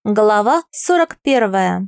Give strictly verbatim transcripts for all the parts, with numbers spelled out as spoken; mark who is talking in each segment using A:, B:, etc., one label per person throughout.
A: Глава сорок первая.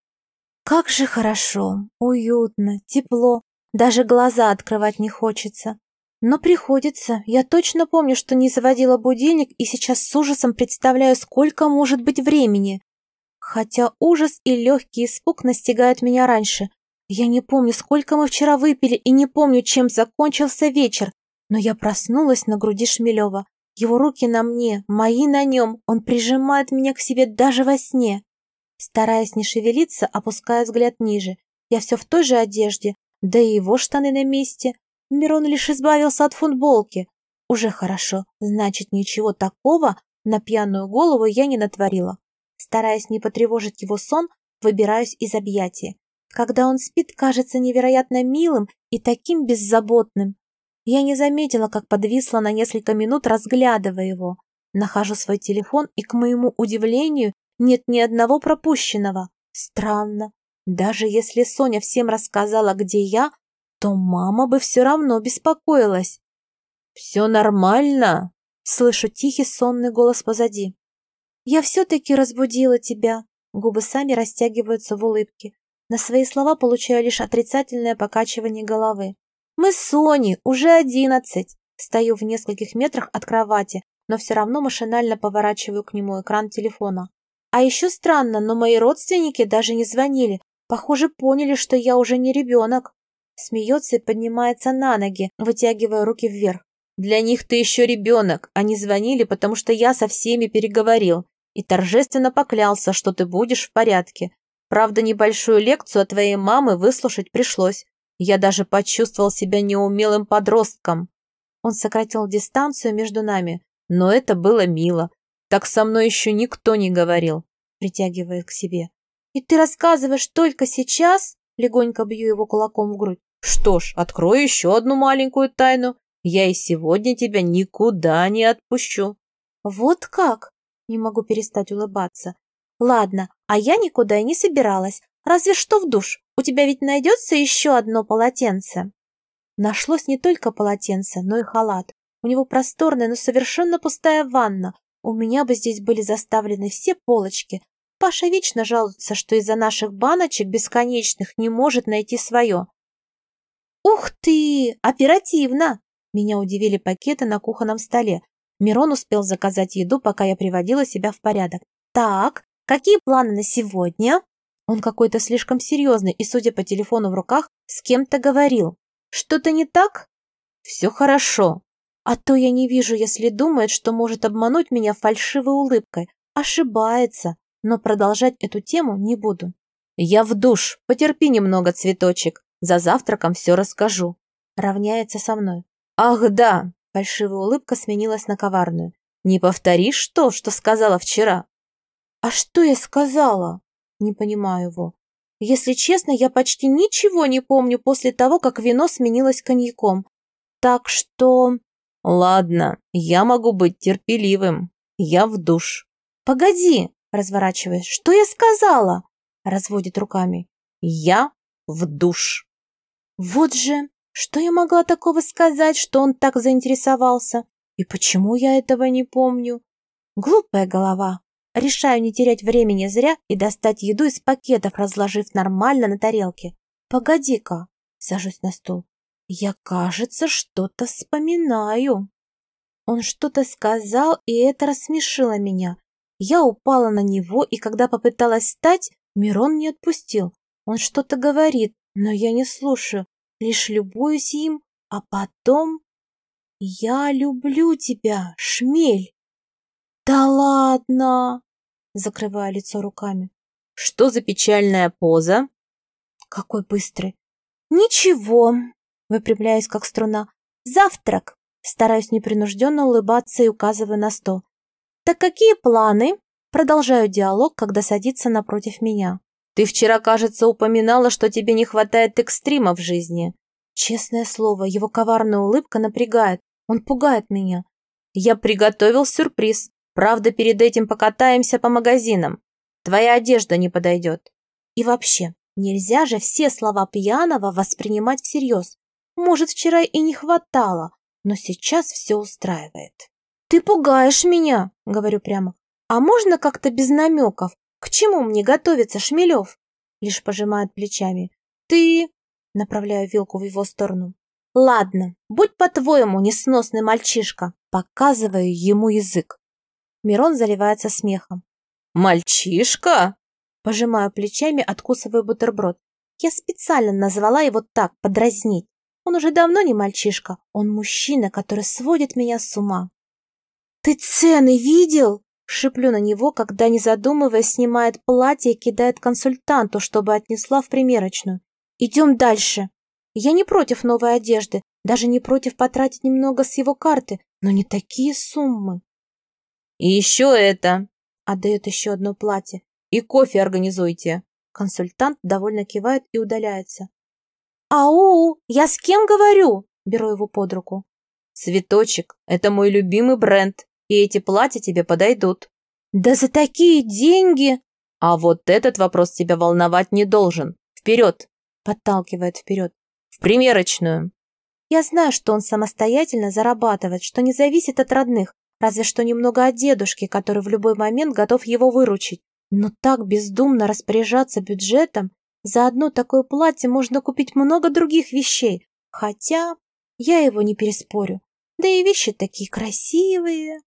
A: Как же хорошо, уютно, тепло, даже глаза открывать не хочется. Но приходится, я точно помню, что не заводила будильник и сейчас с ужасом представляю, сколько может быть времени. Хотя ужас и легкий испуг настигают меня раньше. Я не помню, сколько мы вчера выпили и не помню, чем закончился вечер, но я проснулась на груди Шмелева. Его руки на мне, мои на нем, он прижимает меня к себе даже во сне. Стараясь не шевелиться, опускаю взгляд ниже. Я все в той же одежде, да и его штаны на месте. Мирон лишь избавился от футболки. Уже хорошо, значит, ничего такого на пьяную голову я не натворила. Стараясь не потревожить его сон, выбираюсь из объятия. Когда он спит, кажется невероятно милым и таким беззаботным. Я не заметила, как подвисла на несколько минут, разглядывая его. Нахожу свой телефон, и, к моему удивлению, нет ни одного пропущенного. Странно. Даже если Соня всем рассказала, где я, то мама бы все равно беспокоилась. «Все нормально?» — слышу тихий сонный голос позади. «Я все-таки разбудила тебя». Губы сами растягиваются в улыбке. На свои слова получаю лишь отрицательное покачивание головы. «Мы с Соней, уже одиннадцать!» Стою в нескольких метрах от кровати, но все равно машинально поворачиваю к нему экран телефона. А еще странно, но мои родственники даже не звонили. Похоже, поняли, что я уже не ребенок. Смеется и поднимается на ноги, вытягивая руки вверх. «Для них ты еще ребенок. Они звонили, потому что я со всеми переговорил и торжественно поклялся, что ты будешь в порядке. Правда, небольшую лекцию от твоей мамы выслушать пришлось. Я даже почувствовал себя неумелым подростком». Он сократил дистанцию между нами, но это было мило. Так со мной еще никто не говорил, притягивая к себе. «И ты рассказываешь только сейчас?» Легонько бью его кулаком в грудь. «Что ж, открою еще одну маленькую тайну. Я и сегодня тебя никуда не отпущу». «Вот как?» Не могу перестать улыбаться. «Ладно, а я никуда и не собиралась. Разве что в душ. У тебя ведь найдется еще одно полотенце?» Нашлось не только полотенце, но и халат. У него просторная, но совершенно пустая ванна. У меня бы здесь были заставлены все полочки. Паша вечно жалуется, что из-за наших баночек бесконечных не может найти свое. «Ух ты! Оперативно!» Меня удивили пакеты на кухонном столе. Мирон успел заказать еду, пока я приводила себя в порядок. «Так, какие планы на сегодня?» Он какой-то слишком серьезный и, судя по телефону в руках, с кем-то говорил. «Что-то не так?» «Все хорошо. А то я не вижу, если думает, что может обмануть меня фальшивой улыбкой. Ошибается, но продолжать эту тему не буду». «Я в душ. Потерпи немного, цветочек. За завтраком все расскажу». Равняется со мной. «Ах, да!» Фальшивая улыбка сменилась на коварную. «Не повторишь то, что сказала вчера?» «А что я сказала?» Не понимаю его. Если честно, я почти ничего не помню после того, как вино сменилось коньяком. Так что... «Ладно, я могу быть терпеливым. Я в душ». «Погоди!» Разворачиваясь. «Что я сказала?» Разводит руками. «Я в душ». Вот же, что я могла такого сказать, что он так заинтересовался? И почему я этого не помню? Глупая голова. Решаю не терять времени зря и достать еду из пакетов, разложив нормально на тарелке. «Погоди-ка», сажусь на стул. «Я, кажется, что-то вспоминаю». Он что-то сказал, и это рассмешило меня. Я упала на него, и когда попыталась встать, Мирон не отпустил. Он что-то говорит, но я не слушаю, лишь любуюсь им, а потом... «Я люблю тебя, Шмель!» «Да ладно!» Закрываю лицо руками. «Что за печальная поза?» «Какой быстрый!» «Ничего!» Выпрямляюсь, как струна. «Завтрак!» Стараюсь непринужденно улыбаться и указываю на стол. «Так какие планы?» Продолжаю диалог, когда садится напротив меня. «Ты вчера, кажется, упоминала, что тебе не хватает экстрима в жизни». Честное слово, его коварная улыбка напрягает. Он пугает меня. «Я приготовил сюрприз. Правда, перед этим покатаемся по магазинам. Твоя одежда не подойдет». И вообще, нельзя же все слова пьяного воспринимать всерьез. Может, вчера и не хватало, но сейчас все устраивает. «Ты пугаешь меня», — говорю прямо. «А можно как-то без намеков? К чему мне готовиться, Шмелев? Лишь пожимает плечами. Ты... Направляю вилку в его сторону. Ладно, будь по-твоему, несносный мальчишка. Показываю ему язык. Мирон заливается смехом. Мальчишка? Пожимаю плечами, откусываю бутерброд. Я специально назвала его так, подразнить. Он уже давно не мальчишка, он мужчина, который сводит меня с ума. «Ты цены видел?» Шиплю на него, когда, не задумываясь, снимает платье и кидает консультанту, чтобы отнесла в примерочную. «Идем дальше. Я не против новой одежды, даже не против потратить немного с его карты, но не такие суммы». «И еще это!» — отдает еще одно платье. «И кофе организуйте!» Консультант довольно кивает и удаляется. «Ау, я с кем говорю?» Беру его под руку. «Цветочек, это мой любимый бренд, и эти платья тебе подойдут». «Да за такие деньги!» «А вот этот вопрос тебя волновать не должен. Вперед!» Подталкивает вперед. «В примерочную!» Я знаю, что он самостоятельно зарабатывает, что не зависит от родных, разве что немного от дедушки, который в любой момент готов его выручить. Но так бездумно распоряжаться бюджетом, за одно такое платье можно купить много других вещей, хотя я его не переспорю. Да и вещи такие красивые.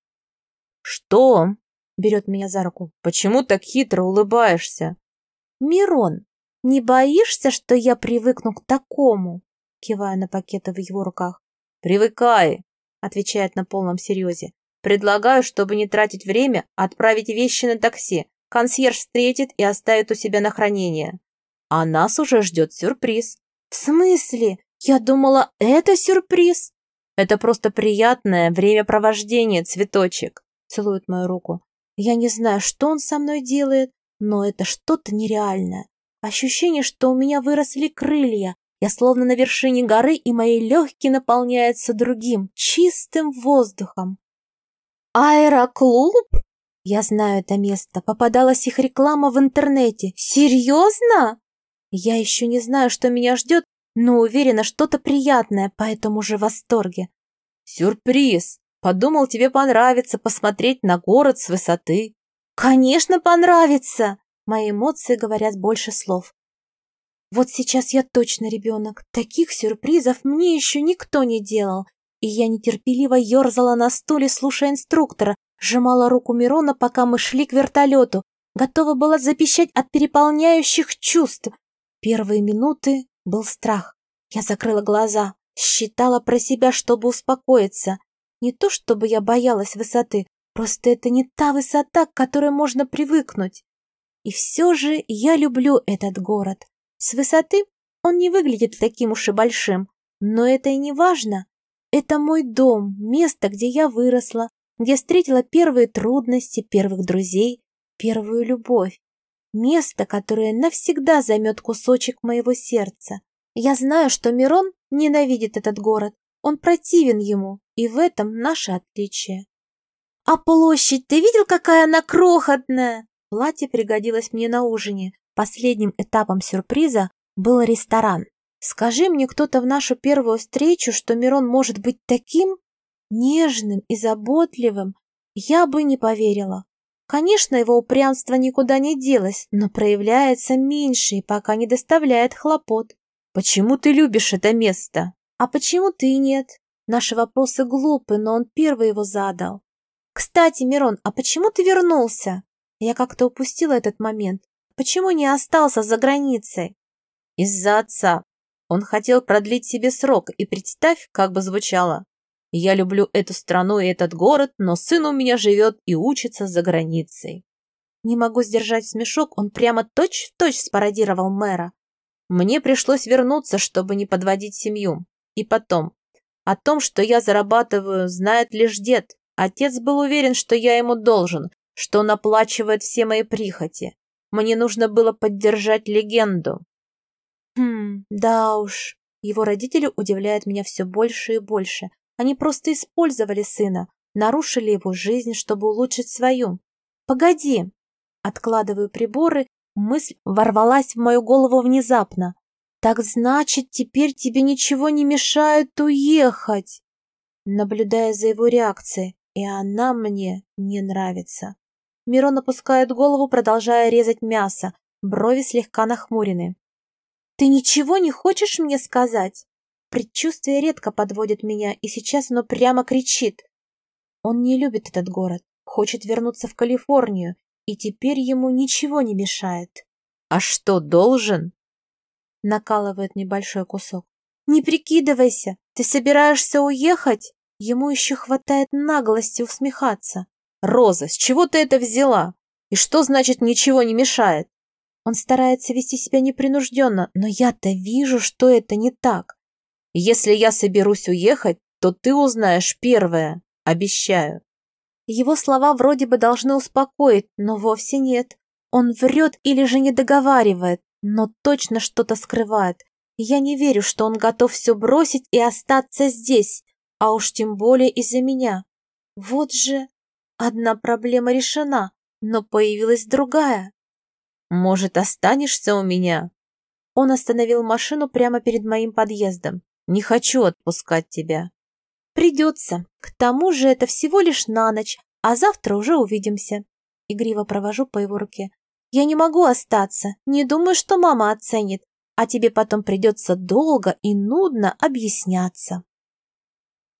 A: «Что?» — берет меня за руку. «Почему так хитро улыбаешься?» «Мирон, не боишься, что я привыкну к такому?» Киваю на пакеты в его руках. «Привыкай», — отвечает на полном серьезе. «Предлагаю, чтобы не тратить время, отправить вещи на такси. Консьерж встретит и оставит у себя на хранение. А нас уже ждет сюрприз». «В смысле? Я думала, это сюрприз». «Это просто приятное времяпровождение, цветочек», — целует мою руку. Я не знаю, что он со мной делает, но это что-то нереальное. Ощущение, что у меня выросли крылья. Я словно на вершине горы, и мои легкие наполняются другим, чистым воздухом. «Аэроклуб?» Я знаю это место. Попадалась их реклама в интернете. Серьезно? Я еще не знаю, что меня ждет, но уверена, что-то приятное, поэтому уже в восторге. Сюрприз! Подумал, тебе понравится посмотреть на город с высоты. Конечно, понравится! Мои эмоции говорят больше слов. Вот сейчас я точно ребенок. Таких сюрпризов мне еще никто не делал. И я нетерпеливо ерзала на стуле, слушая инструктора, сжимала руку Мирона, пока мы шли к вертолету, готова была запищать от переполняющих чувств. Первые минуты был страх. Я закрыла глаза, считала про себя, чтобы успокоиться. Не то чтобы я боялась высоты, просто это не та высота, к которой можно привыкнуть. И все же я люблю этот город. С высоты он не выглядит таким уж и большим, но это и не важно. Это мой дом, место, где я выросла, где встретила первые трудности, первых друзей, первую любовь. Место, которое навсегда займет кусочек моего сердца. Я знаю, что Мирон ненавидит этот город, он противен ему, и в этом наше отличие. А площадь, ты видел, какая она крохотная? Платье пригодилось мне на ужине. Последним этапом сюрприза был ресторан. Скажи мне кто-то в нашу первую встречу, что Мирон может быть таким нежным и заботливым, я бы не поверила. Конечно, его упрямство никуда не делось, но проявляется меньше и пока не доставляет хлопот. Почему ты любишь это место? А почему ты нет? Наши вопросы глупы, но он первый его задал. Кстати, Мирон, а почему ты вернулся? Я как-то упустила этот момент. Почему не остался за границей? Из-за отца. Он хотел продлить себе срок, и представь, как бы звучало. Я люблю эту страну и этот город, но сын у меня живет и учится за границей. Не могу сдержать смешок, он прямо точь-в-точь спародировал мэра. Мне пришлось вернуться, чтобы не подводить семью. И потом, о том, что я зарабатываю, знает лишь дед. Отец был уверен, что я ему должен, что он оплачивает все мои прихоти. Мне нужно было поддержать легенду. Хм, да уж, его родители удивляют меня все больше и больше. Они просто использовали сына, нарушили его жизнь, чтобы улучшить свою. Погоди, откладываю приборы, мысль ворвалась в мою голову внезапно. Так значит, теперь тебе ничего не мешает уехать? Наблюдая за его реакцией, и она мне не нравится. Мирон опускает голову, продолжая резать мясо. Брови слегка нахмурены. «Ты ничего не хочешь мне сказать?» Предчувствие редко подводит меня, и сейчас оно прямо кричит. Он не любит этот город, хочет вернуться в Калифорнию, и теперь ему ничего не мешает.
B: «А что, должен?»
A: Накалывает небольшой кусок. «Не прикидывайся, ты собираешься уехать?» Ему еще хватает наглости усмехаться.
B: «Роза, с чего ты это взяла? И что значит ничего не мешает?»
A: Он старается вести себя непринужденно, но я-то вижу, что это не так.
B: «Если я соберусь уехать, то ты узнаешь первое, обещаю».
A: Его слова вроде бы должны успокоить, но вовсе нет. Он врет или же не договаривает, но точно что-то скрывает. Я не верю, что он готов все бросить и остаться здесь, а уж тем более из-за меня. Вот же, одна проблема решена, но появилась другая.
B: «Может, останешься у меня?»
A: Он остановил машину прямо перед моим подъездом.
B: «Не хочу отпускать тебя».
A: «Придется. К тому же это всего лишь на ночь, а завтра уже увидимся». Игриво провожу по его руке. «Я не могу остаться. Не думаю, что мама оценит. А тебе потом придется долго и нудно объясняться».